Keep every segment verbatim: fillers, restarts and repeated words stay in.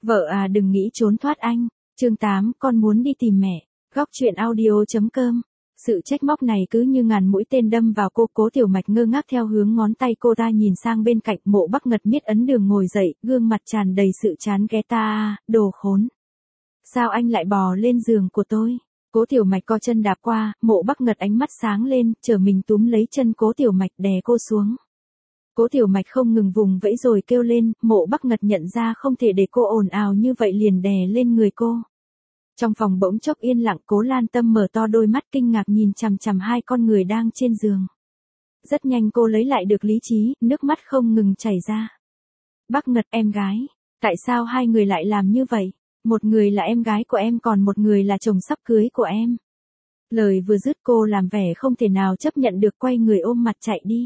Vợ à đừng nghĩ trốn thoát anh. Chương tám, con muốn đi tìm mẹ. Góc truyện audio.com. Sự trách móc này cứ như ngàn mũi tên đâm vào cô. Cố Tiểu Mạch ngơ ngác theo hướng ngón tay cô ta nhìn sang bên cạnh. Mộ Bắc Ngật miết ấn đường ngồi dậy, gương mặt tràn đầy sự chán ghét. Ta, đồ khốn. Sao anh lại bò lên giường của tôi? Cố Tiểu Mạch co chân đạp qua, Mộ Bắc Ngật ánh mắt sáng lên, trở mình túm lấy chân Cố Tiểu Mạch đè cô xuống. Cố Tiểu Mạch không ngừng vùng vẫy rồi kêu lên, Mộ Bắc Ngật nhận ra không thể để cô ồn ào như vậy liền đè lên người cô. Trong phòng bỗng chốc yên lặng, Cố Lan Tâm mở to đôi mắt kinh ngạc nhìn chằm chằm hai con người đang trên giường. Rất nhanh cô lấy lại được lý trí, nước mắt không ngừng chảy ra. Bắc Ngật em gái, tại sao hai người lại làm như vậy? Một người là em gái của em còn một người là chồng sắp cưới của em. Lời vừa dứt cô làm vẻ không thể nào chấp nhận được quay người ôm mặt chạy đi.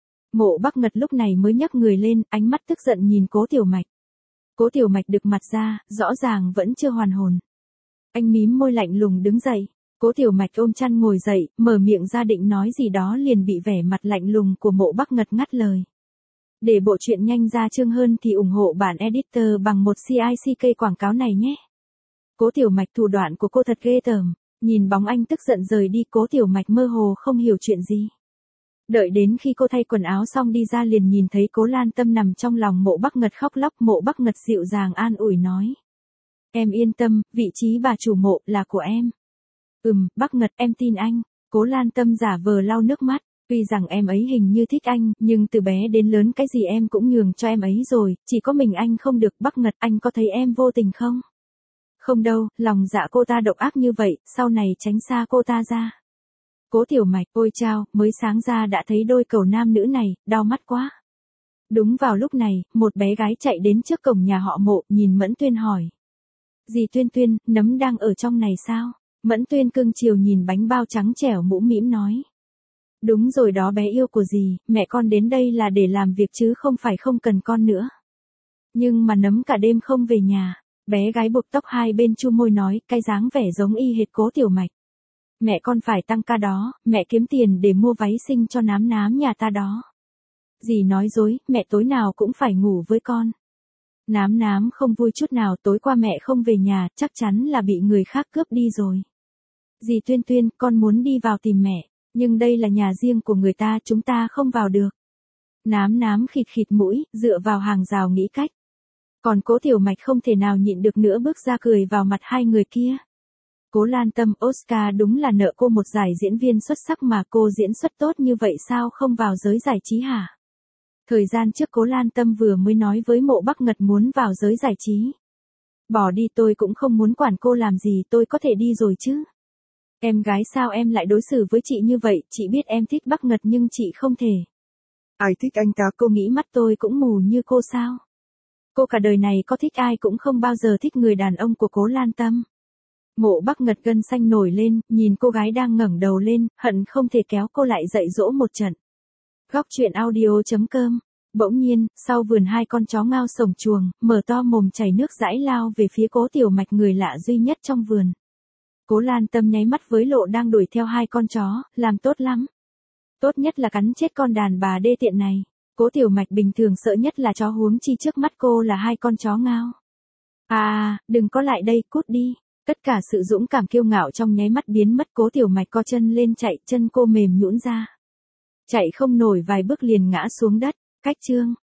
Mộ Bắc Ngật lúc này mới nhấc người lên, ánh mắt tức giận nhìn Cố Tiểu Mạch. Cố Tiểu Mạch đực mặt ra, rõ ràng vẫn chưa hoàn hồn. Anh mím môi lạnh lùng đứng dậy. Cố Tiểu Mạch ôm chăn ngồi dậy, mở miệng ra định nói gì đó liền bị vẻ mặt lạnh lùng của Mộ Bắc Ngật ngắt lời. Để bộ truyện nhanh ra chương hơn thì ủng hộ bản editor bằng một xê i xê ca quảng cáo này nhé. Cố Tiểu Mạch thủ đoạn của cô thật ghê tởm. Nhìn bóng anh tức giận rời đi, Cố Tiểu Mạch mơ hồ không hiểu chuyện gì. Đợi đến khi cô thay quần áo xong đi ra liền nhìn thấy Cố Lan Tâm nằm trong lòng Mộ Bắc Ngật khóc lóc. Mộ Bắc Ngật dịu dàng an ủi nói. Em yên tâm, vị trí bà chủ mộ là của em. Ừm, Bắc Ngật em tin anh. Cố Lan Tâm giả vờ lau nước mắt. Tuy rằng em ấy hình như thích anh, nhưng từ bé đến lớn cái gì em cũng nhường cho em ấy rồi, chỉ có mình anh không được. Bắc Ngật anh có thấy em vô tình không? Không đâu, lòng dạ cô ta độc ác như vậy, sau này tránh xa cô ta ra. Cố Tiểu Mạch, ôi chao, mới sáng ra đã thấy đôi cầu nam nữ này, đau mắt quá. Đúng vào lúc này, một bé gái chạy đến trước cổng nhà họ Mộ, nhìn Mẫn Tuyên hỏi. Dì Tuyên Tuyên, nấm đang ở trong này sao? Mẫn Tuyên cưng chiều nhìn bánh bao trắng trẻo mũm mĩm nói. Đúng rồi đó bé yêu của dì, mẹ con đến đây là để làm việc chứ không phải không cần con nữa. Nhưng mà nấm cả đêm không về nhà. Bé gái buộc tóc hai bên chu môi nói, cái dáng vẻ giống y hệt Cố Tiểu Mạch. Mẹ con phải tăng ca đó, mẹ kiếm tiền để mua váy xinh cho nám nám nhà ta đó. Dì nói dối, mẹ tối nào cũng phải ngủ với con. Nám nám không vui chút nào, tối qua mẹ không về nhà, chắc chắn là bị người khác cướp đi rồi. Dì Tuyên Tuyên, con muốn đi vào tìm mẹ, nhưng đây là nhà riêng của người ta, chúng ta không vào được. Nám nám khịt khịt mũi, dựa vào hàng rào nghĩ cách. Còn Cố Tiểu Mạch không thể nào nhịn được nữa bước ra cười vào mặt hai người kia. Cố Lan Tâm, Oscar đúng là nợ cô một giải diễn viên xuất sắc mà cô diễn xuất tốt như vậy sao không vào giới giải trí hả? Thời gian trước Cố Lan Tâm vừa mới nói với Mộ Bắc Ngật muốn vào giới giải trí. Bỏ đi, tôi cũng không muốn quản cô làm gì, tôi có thể đi rồi chứ. Em gái sao em lại đối xử với chị như vậy, chị biết em thích Bắc Ngật nhưng chị không thể. Ai thích anh ta? Cô nghĩ mắt tôi cũng mù như cô sao? Cô cả đời này có thích ai cũng không bao giờ thích người đàn ông của Cố Lan Tâm. Mộ Bắc Ngật gân xanh nổi lên, nhìn cô gái đang ngẩng đầu lên, hận không thể kéo cô lại dạy dỗ một trận. Góc truyện audio.com. Bỗng nhiên, sau vườn hai con chó ngao sổng chuồng, mở to mồm chảy nước dãi lao về phía Cố Tiểu Mạch, người lạ duy nhất trong vườn. Cố Lan Tâm nháy mắt với lộ đang đuổi theo hai con chó, làm tốt lắm. Tốt nhất là cắn chết con đàn bà đê tiện này. Cố Tiểu Mạch bình thường sợ nhất là chó, huống chi trước mắt cô là hai con chó ngao. À, đừng có lại đây, cút đi. Tất cả sự dũng cảm kiêu ngạo trong nháy mắt biến mất. Cố Tiểu Mạch co chân lên chạy, chân cô mềm nhũn ra. Chạy không nổi vài bước liền ngã xuống đất. Cách chương.